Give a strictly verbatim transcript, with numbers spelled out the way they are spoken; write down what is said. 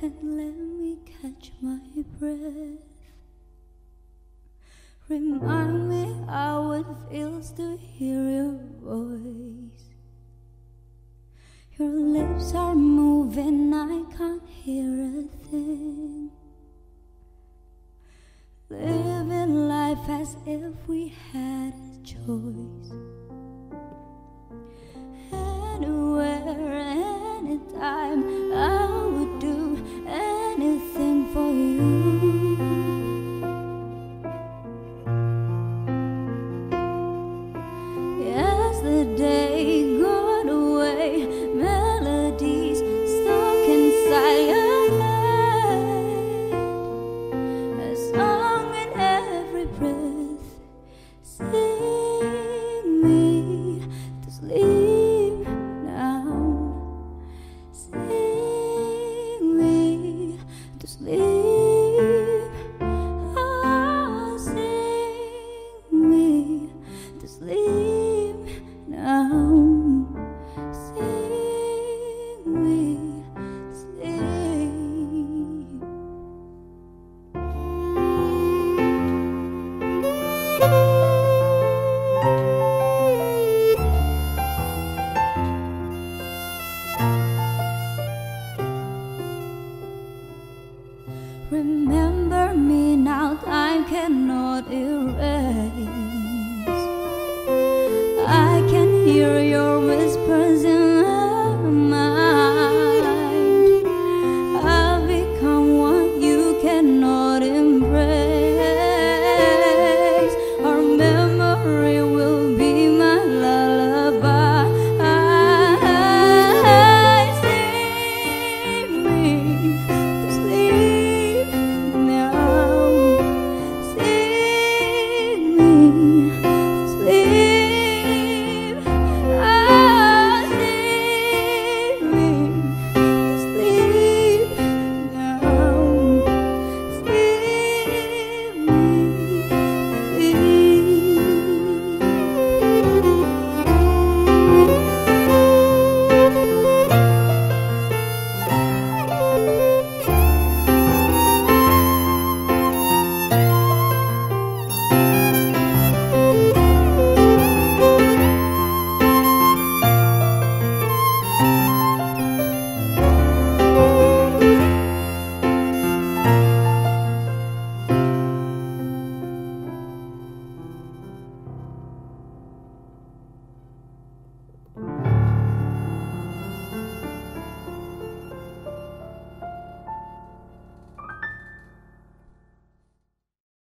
and let me catch my breath. Remind me how it feels to hear your voice. Your lips are moving, I can't hear a thing. Living life as if we had a choice. Anywhere, anytime, I would do anything for you. Yesterday got away, melodies stuck inside your head. A song in every breath, sing me to sleep now. Sing me to sleep. Oh, sing me to sleep now. Sing me to sleep. Remember me now, time cannot erase. I can hear your